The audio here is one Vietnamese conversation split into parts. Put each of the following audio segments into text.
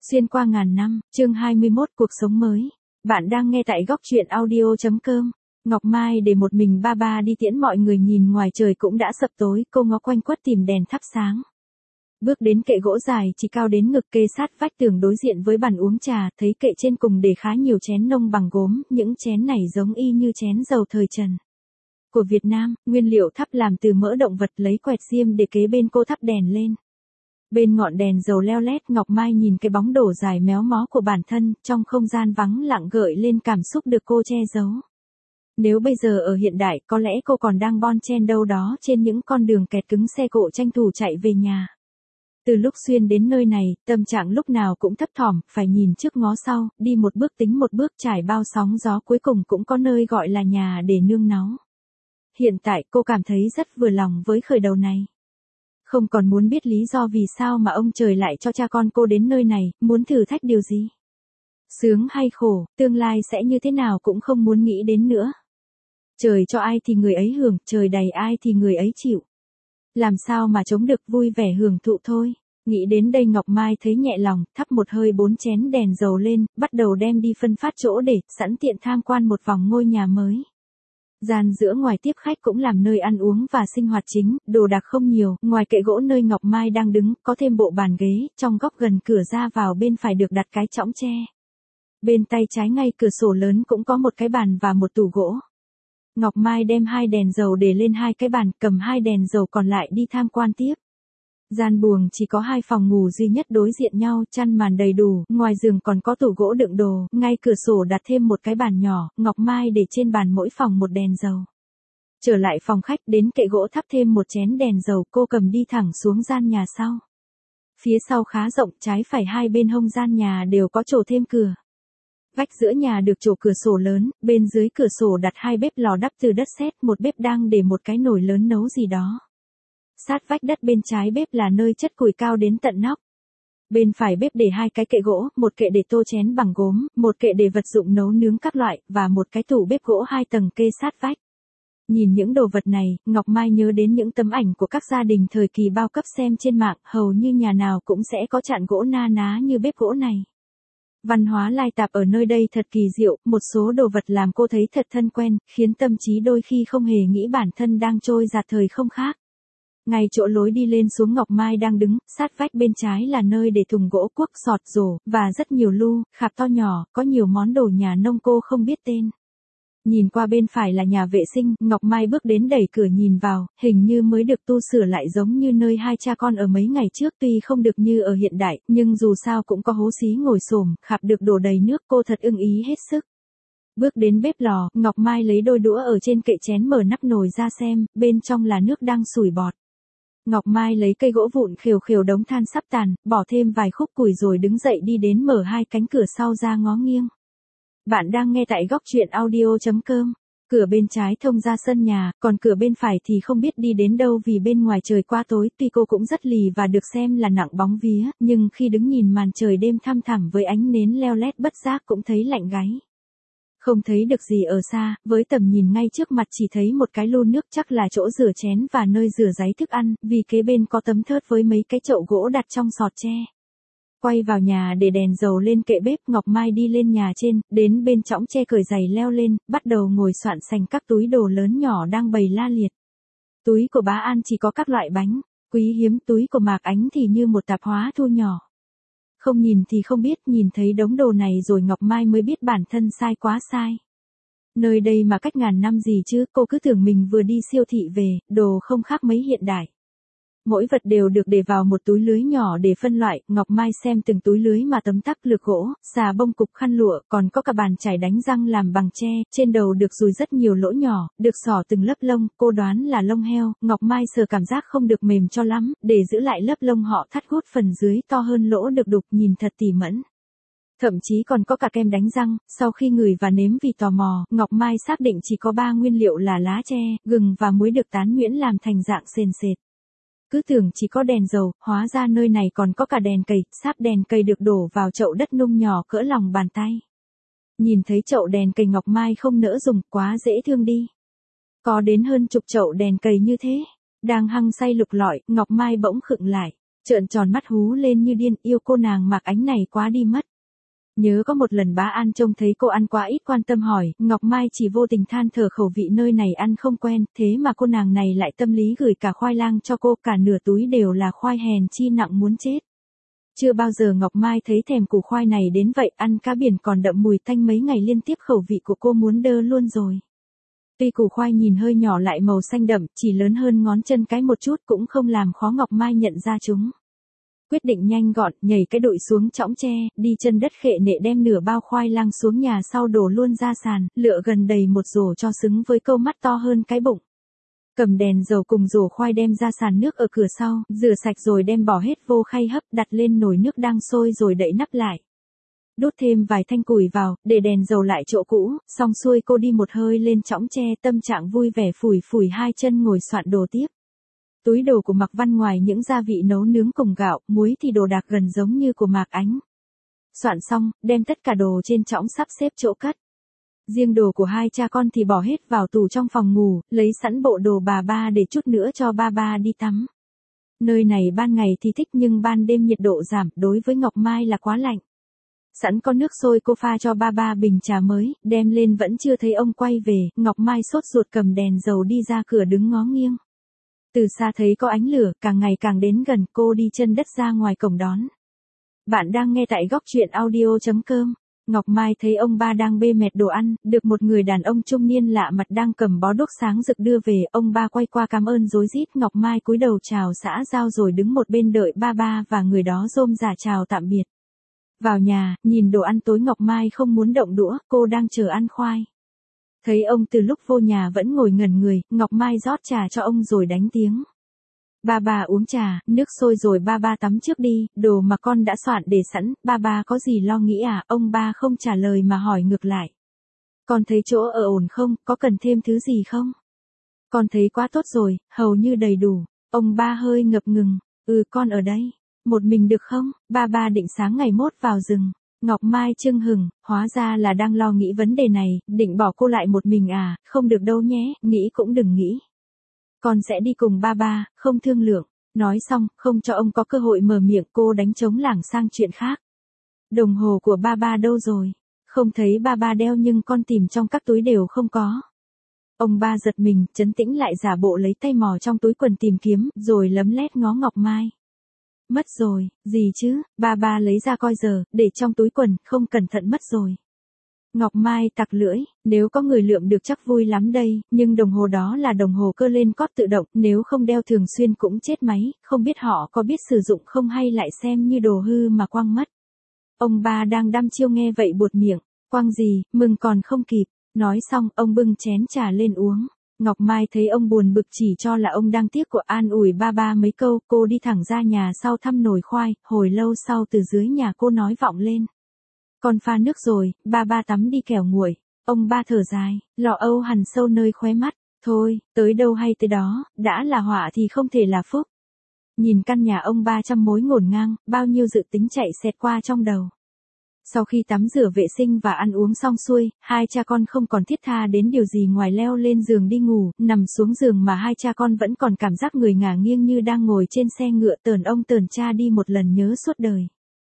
Xuyên qua ngàn năm, chương 21 cuộc sống mới. Bạn đang nghe tại góc truyện audio.com. Ngọc Mai để một mình ba đi tiễn mọi người, nhìn ngoài trời cũng đã sập tối, cô ngó quanh quất tìm đèn thắp sáng. Bước đến kệ gỗ dài chỉ cao đến ngực kê sát vách tường đối diện với bàn uống trà, thấy kệ trên cùng để khá nhiều chén nông bằng gốm, những chén này giống y như chén dầu thời Trần của Việt Nam, nguyên liệu thắp làm từ mỡ động vật, lấy quẹt xiêm để kế bên cô thắp đèn lên. Bên ngọn đèn dầu leo lét, Ngọc Mai nhìn cái bóng đổ dài méo mó của bản thân, trong không gian vắng lặng gợi lên cảm xúc được cô che giấu. Nếu bây giờ ở hiện đại, có lẽ cô còn đang bon chen đâu đó trên những con đường kẹt cứng xe cộ tranh thủ chạy về nhà. Từ lúc xuyên đến nơi này, tâm trạng lúc nào cũng thấp thỏm, phải nhìn trước ngó sau, đi một bước tính một bước, trải bao sóng gió, cuối cùng cũng có nơi gọi là nhà để nương náu. Hiện tại cô cảm thấy rất vừa lòng với khởi đầu này. Không còn muốn biết lý do vì sao mà ông trời lại cho cha con cô đến nơi này, muốn thử thách điều gì. Sướng hay khổ, tương lai sẽ như thế nào cũng không muốn nghĩ đến nữa. Trời cho ai thì người ấy hưởng, trời đầy ai thì người ấy chịu. Làm sao mà chống được, vui vẻ hưởng thụ thôi. Nghĩ đến đây Ngọc Mai thấy nhẹ lòng, thắp một hơi 4 chén đèn dầu lên, bắt đầu đem đi phân phát chỗ để, sẵn tiện tham quan một vòng ngôi nhà mới. Gian giữa ngoài tiếp khách cũng làm nơi ăn uống và sinh hoạt chính, đồ đạc không nhiều, ngoài kệ gỗ nơi Ngọc Mai đang đứng, có thêm bộ bàn ghế, trong góc gần cửa ra vào bên phải được đặt cái chõng tre. Bên tay trái ngay cửa sổ lớn cũng có một cái bàn và một tủ gỗ. Ngọc Mai đem 2 đèn dầu để lên 2 cái bàn, cầm 2 đèn dầu còn lại đi tham quan tiếp. Gian buồng chỉ có 2 phòng ngủ duy nhất đối diện nhau, chăn màn đầy đủ, ngoài giường còn có tủ gỗ đựng đồ, ngay cửa sổ đặt thêm một cái bàn nhỏ, Ngọc Mai để trên bàn mỗi phòng một đèn dầu. Trở lại phòng khách, đến kệ gỗ thắp thêm một chén đèn dầu, cô cầm đi thẳng xuống gian nhà sau. Phía sau khá rộng, trái phải hai bên hông gian nhà đều có trổ thêm cửa. Vách giữa nhà được trổ cửa sổ lớn, bên dưới cửa sổ đặt 2 bếp lò đắp từ đất sét, một bếp đang để một cái nồi lớn nấu gì đó. Sát vách đất bên trái bếp là nơi chất củi cao đến tận nóc. Bên phải bếp để 2 cái kệ gỗ, một kệ để tô chén bằng gốm, một kệ để vật dụng nấu nướng các loại, và một cái tủ bếp gỗ 2 tầng kê sát vách. Nhìn những đồ vật này, Ngọc Mai nhớ đến những tấm ảnh của các gia đình thời kỳ bao cấp xem trên mạng, hầu như nhà nào cũng sẽ có chạn gỗ na ná như bếp gỗ này. Văn hóa lai tạp ở nơi đây thật kỳ diệu, một số đồ vật làm cô thấy thật thân quen, khiến tâm trí đôi khi không hề nghĩ bản thân đang trôi dạt thời không khác. Ngay chỗ lối đi lên xuống Ngọc Mai đang đứng, sát vách bên trái là nơi để thùng gỗ, cuốc, sọt, rổ, và rất nhiều lu, khạp to nhỏ, có nhiều món đồ nhà nông cô không biết tên. Nhìn qua bên phải là nhà vệ sinh, Ngọc Mai bước đến đẩy cửa nhìn vào, hình như mới được tu sửa lại giống như nơi hai cha con ở mấy ngày trước, tuy không được như ở hiện đại, nhưng dù sao cũng có hố xí ngồi xổm, khạp được đổ đầy nước, cô thật ưng ý hết sức. Bước đến bếp lò, Ngọc Mai lấy đôi đũa ở trên kệ chén mở nắp nồi ra xem, bên trong là nước đang sủi bọt. Ngọc Mai lấy cây gỗ vụn khều đống than sắp tàn, bỏ thêm vài khúc củi rồi đứng dậy đi đến mở 2 cánh cửa sau ra ngó nghiêng. Bạn đang nghe tại góc truyện audio.com. Cửa bên trái thông ra sân nhà, còn cửa bên phải thì không biết đi đến đâu vì bên ngoài trời qua tối, tuy cô cũng rất lì và được xem là nặng bóng vía, nhưng khi đứng nhìn màn trời đêm thăm thẳm với ánh nến leo lét bất giác cũng thấy lạnh gáy. Không thấy được gì ở xa, với tầm nhìn ngay trước mặt chỉ thấy một cái lu nước, chắc là chỗ rửa chén và nơi rửa ráy thức ăn, vì kế bên có tấm thớt với mấy cái chậu gỗ đặt trong sọt tre. Quay vào nhà để đèn dầu lên kệ bếp, Ngọc Mai đi lên nhà trên, đến bên chõng tre cởi giày leo lên, bắt đầu ngồi soạn sành các túi đồ lớn nhỏ đang bày la liệt. Túi của Bá An chỉ có các loại bánh, quý hiếm, túi của Mạc Ánh thì như một tạp hóa thu nhỏ. Không nhìn thì không biết, nhìn thấy đống đồ này rồi Ngọc Mai mới biết bản thân sai quá sai. Nơi đây mà cách ngàn năm gì chứ, cô cứ tưởng mình vừa đi siêu thị về, đồ không khác mấy hiện đại. Mỗi vật đều được để vào một túi lưới nhỏ để phân loại, Ngọc Mai xem từng túi lưới mà tấm tắc, lược gỗ, xà bông, cục khăn lụa, còn có cả bàn chải đánh răng làm bằng tre, trên đầu được dùi rất nhiều lỗ nhỏ, được xỏ từng lớp lông, cô đoán là lông heo, Ngọc Mai sờ cảm giác không được mềm cho lắm, để giữ lại lớp lông họ thắt gút phần dưới to hơn lỗ được đục, nhìn thật tỉ mẫn. Thậm chí còn có cả kem đánh răng, sau khi ngửi và nếm vì tò mò, Ngọc Mai xác định chỉ có 3 nguyên liệu là lá tre, gừng và muối được tán nhuyễn làm thành dạng sền sệt. Cứ tưởng chỉ có đèn dầu, hóa ra nơi này còn có cả đèn cầy, sáp đèn cầy được đổ vào chậu đất nung nhỏ cỡ lòng bàn tay. Nhìn thấy chậu đèn cầy Ngọc Mai không nỡ dùng, quá dễ thương đi. Có đến hơn chục chậu đèn cầy như thế. Đang hăng say lục lọi, Ngọc Mai bỗng khựng lại. Trợn tròn mắt hú lên như điên, yêu cô nàng Mạc Ánh này quá đi mất. Nhớ có một lần bá An trông thấy cô ăn quá ít quan tâm hỏi, Ngọc Mai chỉ vô tình than thở khẩu vị nơi này ăn không quen, thế mà cô nàng này lại tâm lý gửi cả khoai lang cho cô, cả nửa túi đều là khoai hèn chi nặng muốn chết. Chưa bao giờ Ngọc Mai thấy thèm củ khoai này đến vậy, ăn cá biển còn đậm mùi tanh mấy ngày liên tiếp khẩu vị của cô muốn đơ luôn rồi. Tuy củ khoai nhìn hơi nhỏ lại màu xanh đậm, chỉ lớn hơn ngón chân cái một chút cũng không làm khó Ngọc Mai nhận ra chúng. Quyết định nhanh gọn, nhảy cái đụi xuống chõng tre, đi chân đất khệ nệ đem nửa bao khoai lang xuống nhà sau đổ luôn ra sàn, lựa gần đầy một rổ cho xứng với câu mắt to hơn cái bụng. Cầm đèn dầu cùng rổ khoai đem ra sàn nước ở cửa sau, rửa sạch rồi đem bỏ hết vô khay hấp, đặt lên nồi nước đang sôi rồi đậy nắp lại. Đốt thêm vài thanh củi vào, để đèn dầu lại chỗ cũ, xong xuôi cô đi một hơi lên chõng tre, tâm trạng vui vẻ phủi phủi hai chân ngồi soạn đồ tiếp. Túi đồ của Mạc Văn ngoài những gia vị nấu nướng cùng gạo, muối thì đồ đạc gần giống như của Mạc Ánh. Soạn xong, đem tất cả đồ trên chõng sắp xếp chỗ cất. Riêng đồ của hai cha con thì bỏ hết vào tủ trong phòng ngủ, lấy sẵn bộ đồ bà ba để chút nữa cho ba ba đi tắm. Nơi này ban ngày thì thích nhưng ban đêm nhiệt độ giảm, đối với Ngọc Mai là quá lạnh. Sẵn có nước sôi cô pha cho ba ba bình trà mới, đem lên vẫn chưa thấy ông quay về, Ngọc Mai sốt ruột cầm đèn dầu đi ra cửa đứng ngó nghiêng. Từ xa thấy có ánh lửa, càng ngày càng đến gần, cô đi chân đất ra ngoài cổng đón. Bạn đang nghe tại góc truyện audio.com. Ngọc Mai thấy ông ba đang bê mẹt đồ ăn, được một người đàn ông trung niên lạ mặt đang cầm bó đuốc sáng rực đưa về, ông ba quay qua cảm ơn rối rít, Ngọc Mai cúi đầu chào xã giao rồi đứng một bên đợi ba ba và người đó rôm rả chào tạm biệt. Vào nhà, nhìn đồ ăn tối Ngọc Mai không muốn động đũa, cô đang chờ ăn khoai. Thấy ông từ lúc vô nhà vẫn ngồi ngẩn người, Ngọc Mai rót trà cho ông rồi đánh tiếng. Ba ba uống trà, nước sôi rồi ba ba tắm trước đi, đồ mà con đã soạn để sẵn, ba ba có gì lo nghĩ à, ông ba không trả lời mà hỏi ngược lại. Con thấy chỗ ở ổn không, có cần thêm thứ gì không? Con thấy quá tốt rồi, hầu như đầy đủ, ông ba hơi ngập ngừng, con ở đây, một mình được không, ba ba định sáng ngày mốt vào rừng. Ngọc Mai chưng hừng, hóa ra là đang lo nghĩ vấn đề này, định bỏ cô lại một mình à, không được đâu nhé, nghĩ cũng đừng nghĩ. Con sẽ đi cùng ba ba, không thương lượng. Nói xong, không cho ông có cơ hội mở miệng, cô đánh trống lảng sang chuyện khác. Đồng hồ của ba ba đâu rồi? Không thấy ba ba đeo nhưng con tìm trong các túi đều không có. Ông ba giật mình, trấn tĩnh lại giả bộ lấy tay mò trong túi quần tìm kiếm, rồi lấm lét ngó Ngọc Mai. Mất rồi, gì chứ, ba ba lấy ra coi giờ, để trong túi quần, không cẩn thận mất rồi. Ngọc Mai tặc lưỡi, nếu có người lượm được chắc vui lắm đây, nhưng đồng hồ đó là đồng hồ cơ lên cót tự động, nếu không đeo thường xuyên cũng chết máy, không biết họ có biết sử dụng không hay lại xem như đồ hư mà quăng mất. Ông ba đang đăm chiêu nghe vậy buột miệng, quăng gì, mừng còn không kịp, nói xong ông bưng chén trà lên uống. Ngọc Mai thấy ông buồn bực chỉ cho là ông đang tiếc của an ủi ba ba mấy câu, cô đi thẳng ra nhà sau thăm nồi khoai, hồi lâu sau từ dưới nhà cô nói vọng lên. Con pha nước rồi, ba ba tắm đi kẻo nguội. Ông ba thở dài, lo âu hằn sâu nơi khóe mắt, thôi, tới đâu hay tới đó, đã là họa thì không thể là phúc. Nhìn căn nhà ông ba trăm mối ngổn ngang, bao nhiêu dự tính chạy xẹt qua trong đầu. Sau khi tắm rửa vệ sinh và ăn uống xong xuôi, hai cha con không còn thiết tha đến điều gì ngoài leo lên giường đi ngủ, nằm xuống giường mà hai cha con vẫn còn cảm giác người ngả nghiêng như đang ngồi trên xe ngựa tờn ông tờn cha đi một lần nhớ suốt đời.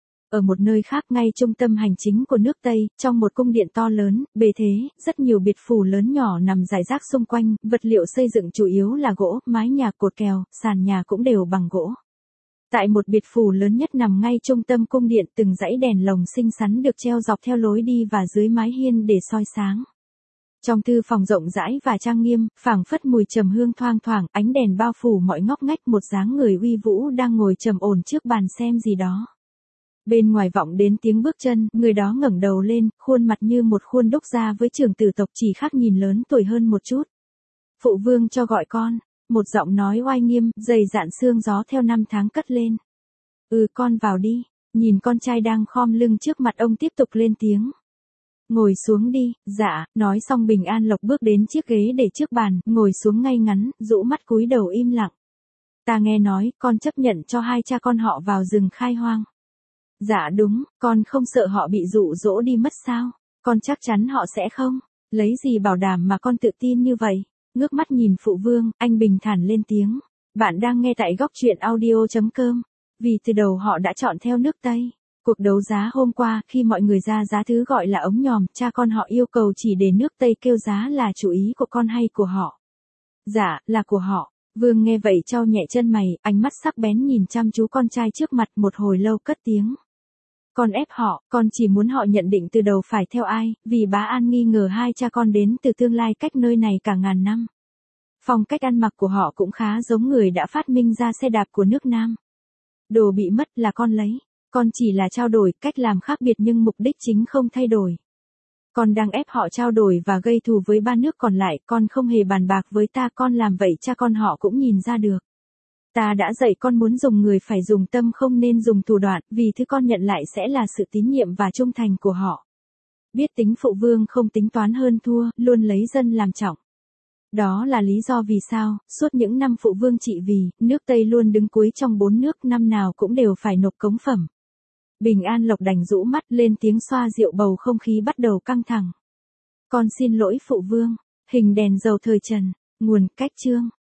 Ở một nơi khác ngay trung tâm hành chính của nước Tây, trong một cung điện to lớn, bề thế, rất nhiều biệt phủ lớn nhỏ nằm rải rác xung quanh, vật liệu xây dựng chủ yếu là gỗ, mái nhà cột kèo, sàn nhà cũng đều bằng gỗ. Tại một biệt phủ lớn nhất nằm ngay trung tâm cung điện, từng dãy đèn lồng xinh xắn được treo dọc theo lối đi và dưới mái hiên để soi sáng. Trong thư phòng rộng rãi và trang nghiêm, phảng phất mùi trầm hương thoang thoảng, ánh đèn bao phủ mọi ngóc ngách, một dáng người uy vũ đang ngồi trầm ổn trước bàn xem gì đó. Bên ngoài vọng đến tiếng bước chân, người đó ngẩng đầu lên, khuôn mặt như một khuôn đúc ra với trưởng tử tộc, chỉ khác nhìn lớn tuổi hơn một chút. Phụ vương cho gọi con, một giọng nói oai nghiêm, dày dạn sương gió theo năm tháng cất lên. Con vào đi, nhìn con trai đang khom lưng trước mặt ông tiếp tục lên tiếng. Ngồi xuống đi, dạ, nói xong Bình An Lộc bước đến chiếc ghế để trước bàn, ngồi xuống ngay ngắn, rũ mắt cúi đầu im lặng. Ta nghe nói, con chấp nhận cho hai cha con họ vào rừng khai hoang. Dạ đúng, con không sợ họ bị dụ dỗ đi mất sao? Con chắc chắn họ sẽ không. Lấy gì bảo đảm mà con tự tin như vậy? Ngước mắt nhìn phụ vương, anh bình thản lên tiếng. Bạn đang nghe tại góc truyện audio.com. Vì từ đầu họ đã chọn theo nước Tây. Cuộc đấu giá hôm qua khi mọi người ra giá thứ gọi là ống nhòm, cha con họ yêu cầu chỉ để nước Tây kêu giá là chủ ý của con hay của họ. Dạ, là của họ. Vương nghe vậy chau nhẹ chân mày, ánh mắt sắc bén nhìn chăm chú con trai trước mặt một hồi lâu cất tiếng. Con ép họ, con chỉ muốn họ nhận định từ đầu phải theo ai, vì bá An nghi ngờ hai cha con đến từ tương lai cách nơi này cả ngàn năm. Phong cách ăn mặc của họ cũng khá giống người đã phát minh ra xe đạp của nước Nam. Đồ bị mất là con lấy, con chỉ là trao đổi, cách làm khác biệt nhưng mục đích chính không thay đổi. Con đang ép họ trao đổi và gây thù với ba nước còn lại, con không hề bàn bạc với ta, con làm vậy cha con họ cũng nhìn ra được. Ta đã dạy con muốn dùng người phải dùng tâm không nên dùng thủ đoạn, vì thứ con nhận lại sẽ là sự tín nhiệm và trung thành của họ. Biết tính phụ Vương không tính toán hơn thua, luôn lấy dân làm trọng. Đó là lý do vì sao, suốt những năm phụ Vương trị vì, nước Tây luôn đứng cuối trong 4 nước, năm nào cũng đều phải nộp cống phẩm. Bình An Lộc đành rũ mắt lên tiếng xoa dịu bầu không khí bắt đầu căng thẳng. Con xin lỗi phụ Vương. Hình đèn dầu thời Trần. Nguồn cách chương.